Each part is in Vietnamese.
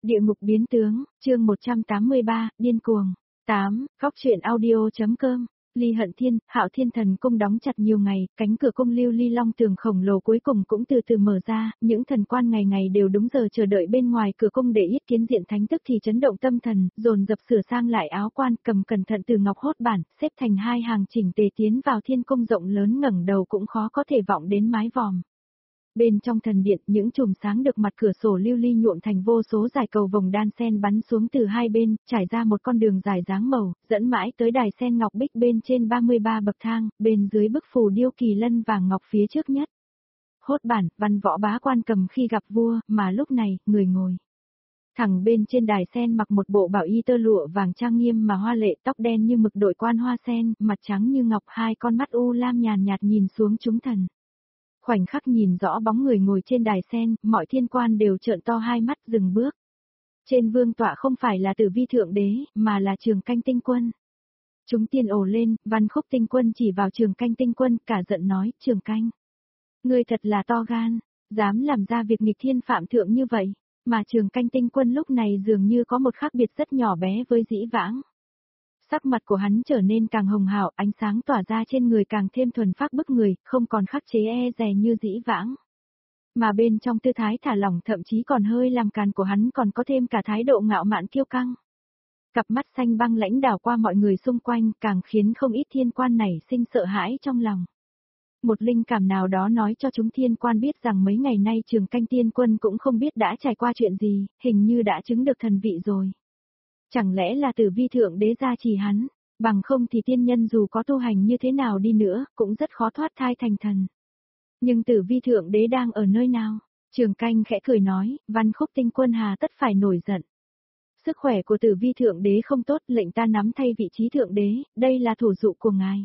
Địa ngục biến tướng, chương 183, điên cuồng. 8, góc truyện audio.com. Ly Hận Thiên, Hạo Thiên Thần Cung đóng chặt nhiều ngày, cánh cửa cung lưu ly long tường khổng lồ cuối cùng cũng từ từ mở ra, những thần quan ngày ngày đều đúng giờ chờ đợi bên ngoài cửa cung để yết kiến diện thánh tức thì chấn động tâm thần, dồn dập sửa sang lại áo quan, cầm cẩn thận từ ngọc hốt bản, xếp thành hai hàng chỉnh tề tiến vào thiên cung rộng lớn, ngẩng đầu cũng khó có thể vọng đến mái vòm. Bên trong thần điện, những chùm sáng được mặt cửa sổ lưu ly nhuộm thành vô số dải cầu vồng đan sen bắn xuống từ hai bên, trải ra một con đường dài dáng màu, dẫn mãi tới đài sen ngọc bích bên trên 33 bậc thang, bên dưới bức phù điêu kỳ lân vàng ngọc phía trước nhất. Hốt bản, văn võ bá quan cầm khi gặp vua, mà lúc này, người ngồi. Thẳng bên trên đài sen mặc một bộ bảo y tơ lụa vàng trang nghiêm mà hoa lệ, tóc đen như mực đội quan hoa sen, mặt trắng như ngọc, hai con mắt u lam nhàn nhạt nhìn xuống chúng thần. Khoảnh khắc nhìn rõ bóng người ngồi trên đài sen, mọi thiên quan đều trợn to hai mắt dừng bước. Trên vương tọa không phải là Tử Vi Thượng Đế, mà là Trường Canh Tinh Quân. Chúng tiên ồ lên, Văn Khúc Tinh Quân chỉ vào Trường Canh Tinh Quân, cả giận nói, Trường Canh. Ngươi thật là to gan, dám làm ra việc nghịch thiên phạm thượng như vậy, mà Trường Canh Tinh Quân lúc này dường như có một khác biệt rất nhỏ bé với dĩ vãng. Sắc mặt của hắn trở nên càng hồng hào, ánh sáng tỏa ra trên người càng thêm thuần phác bức người, không còn khắc chế e dè như dĩ vãng. Mà bên trong tư thái thả lỏng thậm chí còn hơi làm càn của hắn còn có thêm cả thái độ ngạo mạn kiêu căng. Cặp mắt xanh băng lãnh đảo qua mọi người xung quanh càng khiến không ít thiên quan nảy sinh sợ hãi trong lòng. Một linh cảm nào đó nói cho chúng thiên quan biết rằng mấy ngày nay Trường Canh Tiên Quân cũng không biết đã trải qua chuyện gì, hình như đã chứng được thần vị rồi. Chẳng lẽ là Tử Vi Thượng Đế gia trì hắn, bằng không thì tiên nhân dù có tu hành như thế nào đi nữa, cũng rất khó thoát thai thành thần. Nhưng Tử Vi Thượng Đế đang ở nơi nào? Trường Canh khẽ cười nói, Văn Khúc Tinh Quân hà tất phải nổi giận. Sức khỏe của Tử Vi Thượng Đế không tốt, lệnh ta nắm thay vị trí Thượng Đế, đây là thủ dụ của ngài.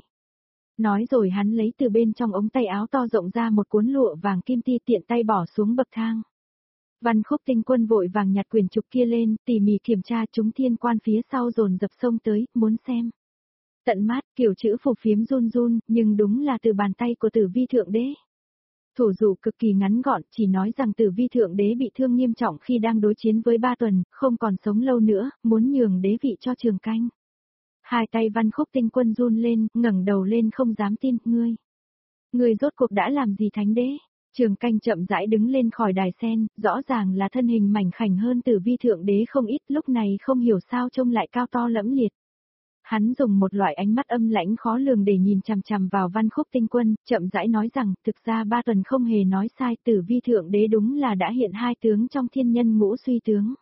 Nói rồi hắn lấy từ bên trong ống tay áo to rộng ra một cuốn lụa vàng kim ti tiện tay bỏ xuống bậc thang. Văn Khúc Tinh Quân vội vàng nhặt quyển trục kia lên, tỉ mỉ kiểm tra, chúng thiên quan phía sau dồn dập xông tới, muốn xem. Tận mắt, kiểu chữ phù phiếm run run, nhưng đúng là từ bàn tay của Tử Vi Thượng Đế. Thủ dụ cực kỳ ngắn gọn, chỉ nói rằng Tử Vi Thượng Đế bị thương nghiêm trọng khi đang đối chiến với Ba Tuần, không còn sống lâu nữa, muốn nhường đế vị cho Trường Canh. Hai tay Văn Khúc Tinh Quân run lên, ngẩng đầu lên không dám tin, ngươi rốt cuộc đã làm gì Thánh Đế? Trường Canh chậm rãi đứng lên khỏi đài sen, rõ ràng là thân hình mảnh khảnh hơn Tử Vi Thượng Đế không ít, lúc này không hiểu sao trông lại cao to lẫm liệt. Hắn dùng một loại ánh mắt âm lãnh khó lường để nhìn chằm chằm vào Văn Khúc Tinh Quân, chậm rãi nói rằng, thực ra Ba Tuần không hề nói sai, Tử Vi Thượng Đế đúng là đã hiện hai tướng trong thiên nhân ngũ suy tướng.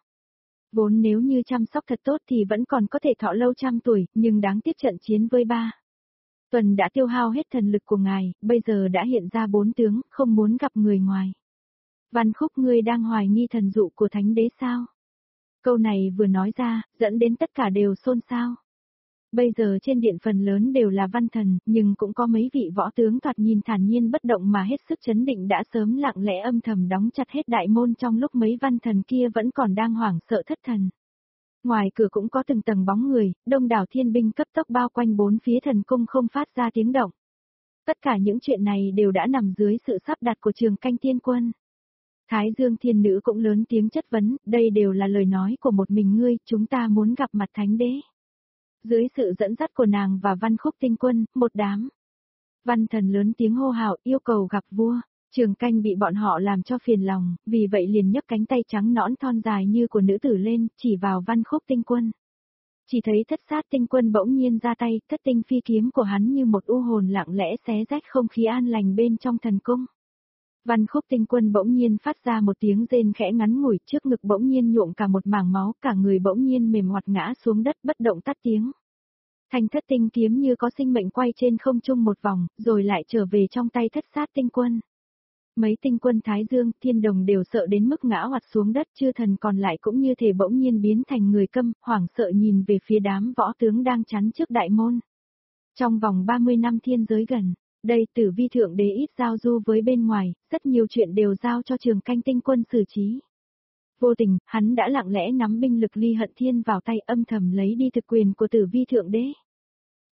Vốn nếu như chăm sóc thật tốt thì vẫn còn có thể thọ lâu trăm tuổi, nhưng đáng tiếc trận chiến với Ba Tuần đã tiêu hao hết thần lực của ngài, bây giờ đã hiện ra bốn tướng, không muốn gặp người ngoài. Văn Khúc, ngươi đang hoài nghi thần dụ của Thánh Đế sao? Câu này vừa nói ra, dẫn đến tất cả đều xôn xao. Bây giờ trên điện phần lớn đều là văn thần, nhưng cũng có mấy vị võ tướng thoạt nhìn thản nhiên bất động mà hết sức chấn định đã sớm lặng lẽ âm thầm đóng chặt hết đại môn trong lúc mấy văn thần kia vẫn còn đang hoảng sợ thất thần. Ngoài cửa cũng có từng tầng bóng người, đông đảo thiên binh cấp tốc bao quanh bốn phía thần cung không phát ra tiếng động. Tất cả những chuyện này đều đã nằm dưới sự sắp đặt của Trường Canh Tiên Quân. Thái Dương Thiên Nữ cũng lớn tiếng chất vấn, đây đều là lời nói của một mình ngươi, chúng ta muốn gặp mặt Thánh Đế. Dưới sự dẫn dắt của nàng và Văn Khúc Tinh Quân, một đám văn thần lớn tiếng hô hào yêu cầu gặp vua. Trường Canh bị bọn họ làm cho phiền lòng, vì vậy liền nhấc cánh tay trắng nõn thon dài như của nữ tử lên, chỉ vào Văn Khúc Tinh Quân. Chỉ thấy Thất Sát Tinh Quân bỗng nhiên ra tay, thất tinh phi kiếm của hắn như một u hồn lặng lẽ xé rách không khí an lành bên trong thần cung. Văn Khúc Tinh Quân bỗng nhiên phát ra một tiếng rên khẽ ngắn ngủi, trước ngực bỗng nhiên nhuộm cả một mảng máu, cả người bỗng nhiên mềm hoạt ngã xuống đất bất động tắt tiếng. Thanh thất tinh kiếm như có sinh mệnh quay trên không trung một vòng, rồi lại trở về trong tay Thất Sát Tinh Quân. Mấy tinh quân Thái Dương, Thiên Đồng đều sợ đến mức ngã hoạt xuống đất, chư thần còn lại cũng như thể bỗng nhiên biến thành người câm, hoảng sợ nhìn về phía đám võ tướng đang chắn trước đại môn. Trong vòng 30 năm thiên giới gần, đây Tử Vi Thượng Đế ít giao du với bên ngoài, rất nhiều chuyện đều giao cho Trường Canh Tinh Quân xử trí. Vô tình, hắn đã lặng lẽ nắm binh lực Ly Hận Thiên vào tay, âm thầm lấy đi thực quyền của Tử Vi Thượng Đế.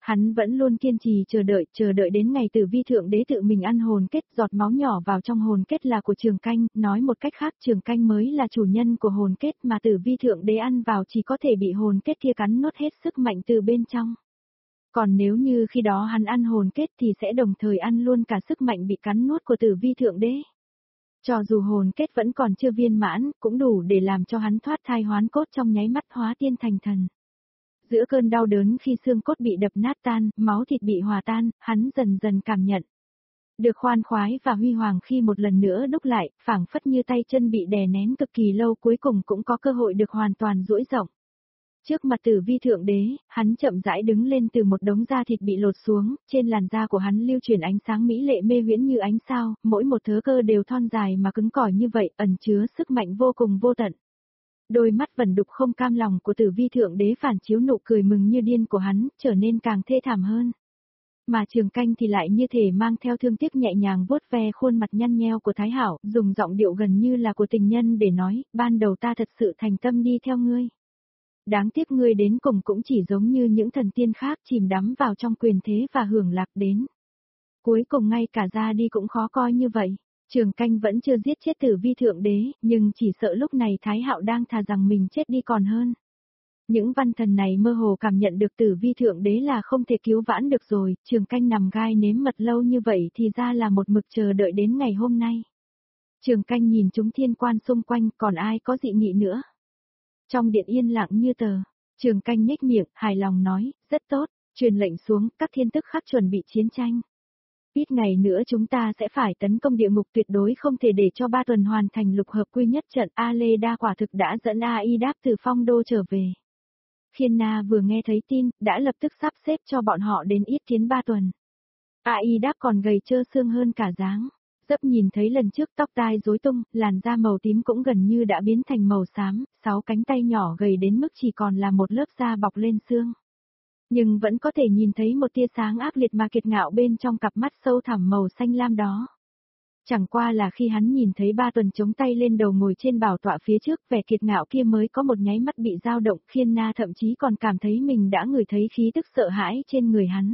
Hắn vẫn luôn kiên trì chờ đợi đến ngày Tử Vi Thượng Đế tự mình ăn hồn kết, giọt máu nhỏ vào trong hồn kết là của Trường Canh, nói một cách khác Trường Canh mới là chủ nhân của hồn kết mà Tử Vi Thượng Đế ăn vào chỉ có thể bị hồn kết kia cắn nuốt hết sức mạnh từ bên trong. Còn nếu như khi đó hắn ăn hồn kết thì sẽ đồng thời ăn luôn cả sức mạnh bị cắn nuốt của Tử Vi Thượng Đế. Cho dù hồn kết vẫn còn chưa viên mãn, cũng đủ để làm cho hắn thoát thai hoán cốt trong nháy mắt hóa tiên thành thần. Giữa cơn đau đớn khi xương cốt bị đập nát tan, máu thịt bị hòa tan, hắn dần dần cảm nhận được khoan khoái và huy hoàng khi một lần nữa đúc lại, phảng phất như tay chân bị đè nén cực kỳ lâu cuối cùng cũng có cơ hội được hoàn toàn duỗi rộng. Trước mặt Tử Vi Thượng Đế, hắn chậm rãi đứng lên từ một đống da thịt bị lột xuống, trên làn da của hắn lưu chuyển ánh sáng mỹ lệ mê huyễn như ánh sao, mỗi một thớ cơ đều thon dài mà cứng cỏi như vậy, ẩn chứa sức mạnh vô cùng vô tận. Đôi mắt vẩn đục không cam lòng của Tử Vi Thượng Đế phản chiếu nụ cười mừng như điên của hắn, trở nên càng thê thảm hơn. Mà Trường Canh thì lại như thể mang theo thương tiếc nhẹ nhàng vuốt ve khuôn mặt nhăn nheo của Thái Hảo, dùng giọng điệu gần như là của tình nhân để nói, ban đầu ta thật sự thành tâm đi theo ngươi. Đáng tiếc ngươi đến cùng cũng chỉ giống như những thần tiên khác chìm đắm vào trong quyền thế và hưởng lạc đến. Cuối cùng ngay cả ra đi cũng khó coi như vậy. Trường Canh vẫn chưa giết chết Tử Vi Thượng Đế, nhưng chỉ sợ lúc này Thái Hạo đang thà rằng mình chết đi còn hơn. Những văn thần này mơ hồ cảm nhận được Tử Vi Thượng Đế là không thể cứu vãn được rồi, Trường Canh nằm gai nếm mật lâu như vậy thì ra là một mực chờ đợi đến ngày hôm nay. Trường Canh nhìn chúng thiên quan xung quanh, còn ai có dị nghị nữa. Trong điện yên lặng như tờ, Trường Canh nhếch miệng, hài lòng nói, rất tốt, truyền lệnh xuống, các thiên tức khắc chuẩn bị chiến tranh. Ít ngày nữa chúng ta sẽ phải tấn công địa ngục, tuyệt đối không thể để cho 3 tuần hoàn thành lục hợp quy nhất trận. Aleda quả thực đã dẫn Ai-Đáp từ Phong Đô trở về. Khiên Na vừa nghe thấy tin, đã lập tức sắp xếp cho bọn họ đến yết kiến 3 tuần. Ai-Đáp còn gầy trơ xương hơn cả dáng. Dấp nhìn thấy lần trước tóc tai rối tung, làn da màu tím cũng gần như đã biến thành màu xám, 6 cánh tay nhỏ gầy đến mức chỉ còn là một lớp da bọc lên xương. Nhưng vẫn có thể nhìn thấy một tia sáng ác liệt mà kiệt ngạo bên trong cặp mắt sâu thẳm màu xanh lam đó. Chẳng qua là khi hắn nhìn thấy 3 tuần chống tay lên đầu ngồi trên bảo tọa phía trước, vẻ kiệt ngạo kia mới có một nháy mắt bị dao động, Khiên Na thậm chí còn cảm thấy mình đã ngửi thấy khí tức sợ hãi trên người hắn.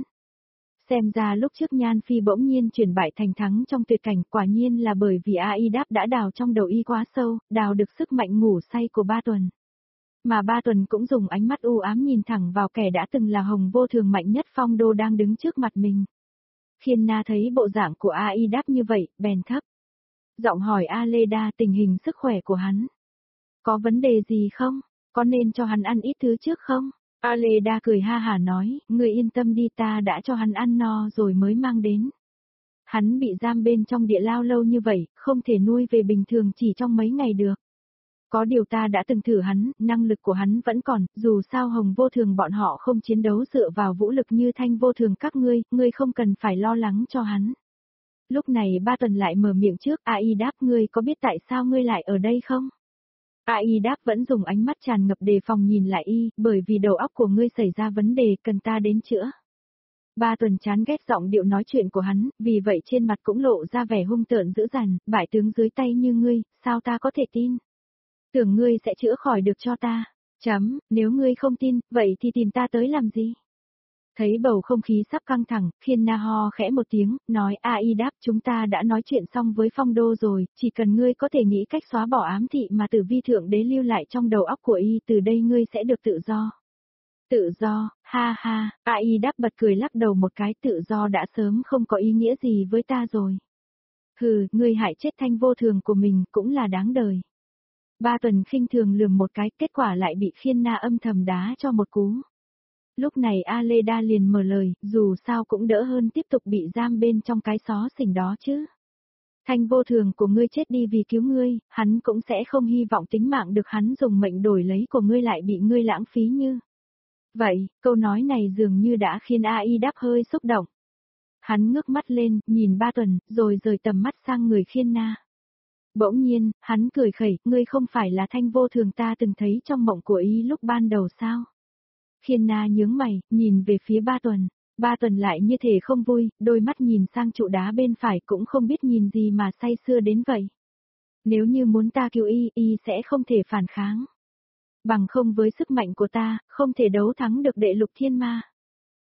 Xem ra lúc trước Nhan Phi bỗng nhiên chuyển bại thành thắng trong tuyệt cảnh, quả nhiên là bởi vì Ai-Đáp đã đào trong đầu y quá sâu, đào được sức mạnh ngủ say của 3 tuần. Mà 3 tuần cũng dùng ánh mắt u ám nhìn thẳng vào kẻ đã từng là hồng vô thường mạnh nhất Phong Đô đang đứng trước mặt mình. Khiên Na thấy bộ dạng của Ai-Đáp như vậy, bèn thấp giọng hỏi Aleda tình hình sức khỏe của hắn. Có vấn đề gì không? Có nên cho hắn ăn ít thứ trước không? Aleda cười ha hả nói, ngươi yên tâm đi, ta đã cho hắn ăn no rồi mới mang đến. Hắn bị giam bên trong địa lao lâu như vậy, không thể nuôi về bình thường chỉ trong mấy ngày được. Có điều ta đã từng thử hắn, năng lực của hắn vẫn còn, dù sao hồng vô thường bọn họ không chiến đấu dựa vào vũ lực như thanh vô thường các ngươi không cần phải lo lắng cho hắn. Lúc này 3 tuần lại mở miệng trước, Ai-Đáp, ngươi có biết tại sao ngươi lại ở đây không? Ai-Đáp vẫn dùng ánh mắt tràn ngập đề phòng nhìn lại y, bởi vì đầu óc của ngươi xảy ra vấn đề, cần ta đến chữa. 3 tuần chán ghét giọng điệu nói chuyện của hắn, vì vậy trên mặt cũng lộ ra vẻ hung tợn dữ dằn, bại tướng dưới tay như ngươi, sao ta có thể tin? Tưởng ngươi sẽ chữa khỏi được cho ta. Nếu ngươi không tin, vậy thì tìm ta tới làm gì? Thấy bầu không khí sắp căng thẳng, Khiên Na ho khẽ một tiếng, nói Ai-Đáp, chúng ta đã nói chuyện xong với Phong Đô rồi, chỉ cần ngươi có thể nghĩ cách xóa bỏ ám thị mà Tử Vi Thượng Đế lưu lại trong đầu óc của y, từ đây ngươi sẽ được tự do. Tự do, ha ha, Ai-Đáp bật cười lắc đầu một cái, tự do đã sớm không có ý nghĩa gì với ta rồi. Hừ, ngươi hại chết thanh vô thường của mình cũng là đáng đời. 3 tuần khinh thường lườm một cái, kết quả lại bị Khiên Na âm thầm đá cho một cú. Lúc này Aleda liền mở lời, dù sao cũng đỡ hơn tiếp tục bị giam bên trong cái xó xỉnh đó chứ. Thanh vô thường của ngươi chết đi vì cứu ngươi, hắn cũng sẽ không hy vọng tính mạng được hắn dùng mệnh đổi lấy của ngươi lại bị ngươi lãng phí như. Vậy, câu nói này dường như đã khiến Ai-Đáp hơi xúc động. Hắn ngước mắt lên, nhìn 3 tuần, rồi rời tầm mắt sang người Khiên Na. Bỗng nhiên, hắn cười khẩy, ngươi không phải là thanh vô thường ta từng thấy trong mộng của y lúc ban đầu sao? Khiên Na nhướng mày, nhìn về phía 3 tuần. 3 tuần lại như thể không vui, đôi mắt nhìn sang trụ đá bên phải cũng không biết nhìn gì mà say sưa đến vậy. Nếu như muốn ta cứu y sẽ không thể phản kháng. Bằng không với sức mạnh của ta, không thể đấu thắng được đệ lục thiên ma.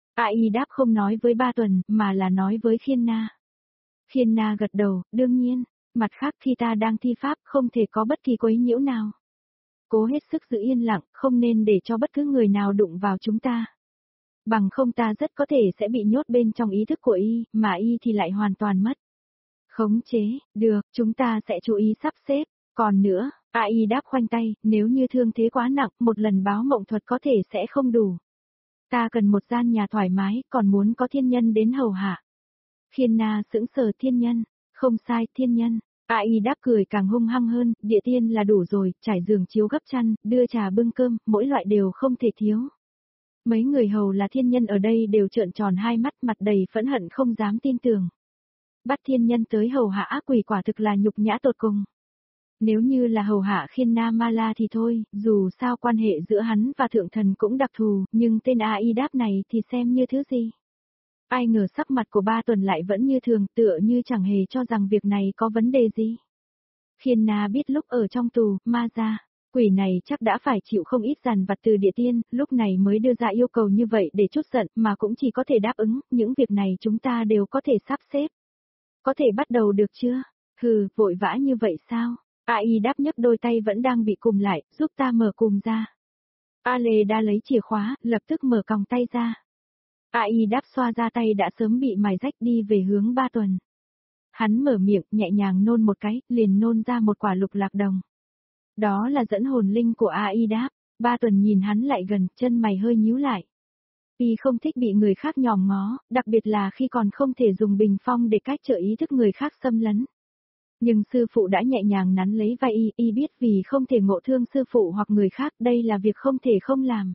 AI đáp không nói với Ba Tuần, mà là nói với Khiên Na. Khiên Na gật đầu, đương nhiên, mặt khác khi ta đang thi pháp không thể có bất kỳ quấy nhiễu nào. Cố hết sức giữ yên lặng, không nên để cho bất cứ người nào đụng vào chúng ta. Bằng không ta rất có thể sẽ bị nhốt bên trong ý thức của y, mà y thì lại hoàn toàn mất khống chế. Được, chúng ta sẽ chú ý sắp xếp. Còn nữa, AI đáp khoanh tay, nếu như thương thế quá nặng, một lần báo mộng thuật có thể sẽ không đủ. Ta cần một gian nhà thoải mái, còn muốn có thiên nhân đến hầu hạ. Khiên Na sững sờ, thiên nhân, không sai, thiên nhân. AI đáp cười càng hung hăng hơn, địa tiên là đủ rồi, trải giường chiếu gấp chăn, đưa trà bưng cơm, mỗi loại đều không thể thiếu. Mấy người hầu là thiên nhân ở đây đều trợn tròn hai mắt, mặt đầy phẫn hận không dám tin tưởng. Bắt thiên nhân tới hầu hạ ác quỷ quả thực là nhục nhã tột cùng. Nếu như là hầu hạ Khiên Na Ma La thì thôi, dù sao quan hệ giữa hắn và thượng thần cũng đặc thù, nhưng tên AI đáp này thì xem như thứ gì. Ai ngờ sắc mặt của Ba Tuần lại vẫn như thường, tựa như chẳng hề cho rằng việc này có vấn đề gì. Khiên Na biết lúc ở trong tù, ma ra, quỷ này chắc đã phải chịu không ít dằn vặt từ địa tiên, lúc này mới đưa ra yêu cầu như vậy để trút giận, mà cũng chỉ có thể đáp ứng, những việc này chúng ta đều có thể sắp xếp. Có thể bắt đầu được chưa? Hừ, vội vã như vậy sao? AI đáp nhấc đôi tay vẫn đang bị cùm lại, giúp ta mở cùm ra. Ale đã lấy chìa khóa, lập tức mở còng tay ra. AI đáp xoa ra tay đã sớm bị mài rách đi về hướng Ba Tuần. Hắn mở miệng, nhẹ nhàng nôn một cái, liền nôn ra một quả lục lạc đồng. Đó là dẫn hồn linh của AI đáp. Ba Tuần nhìn hắn lại gần, chân mày hơi nhíu lại. Y không thích bị người khác nhòm ngó, đặc biệt là khi còn không thể dùng bình phong để cách trở ý thức người khác xâm lấn. Nhưng sư phụ đã nhẹ nhàng nắn lấy vai y biết vì không thể ngộ thương sư phụ hoặc người khác, đây là việc không thể không làm.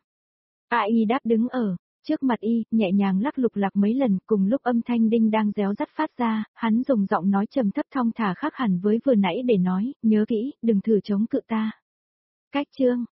AI đáp đứng ở trước mặt y, nhẹ nhàng lắc lục lạc mấy lần, cùng lúc âm thanh đinh đang réo rắt phát ra, hắn dùng giọng nói trầm thấp thong thả khác hẳn với vừa nãy để nói, nhớ kỹ, đừng thử chống cự ta. Cách chương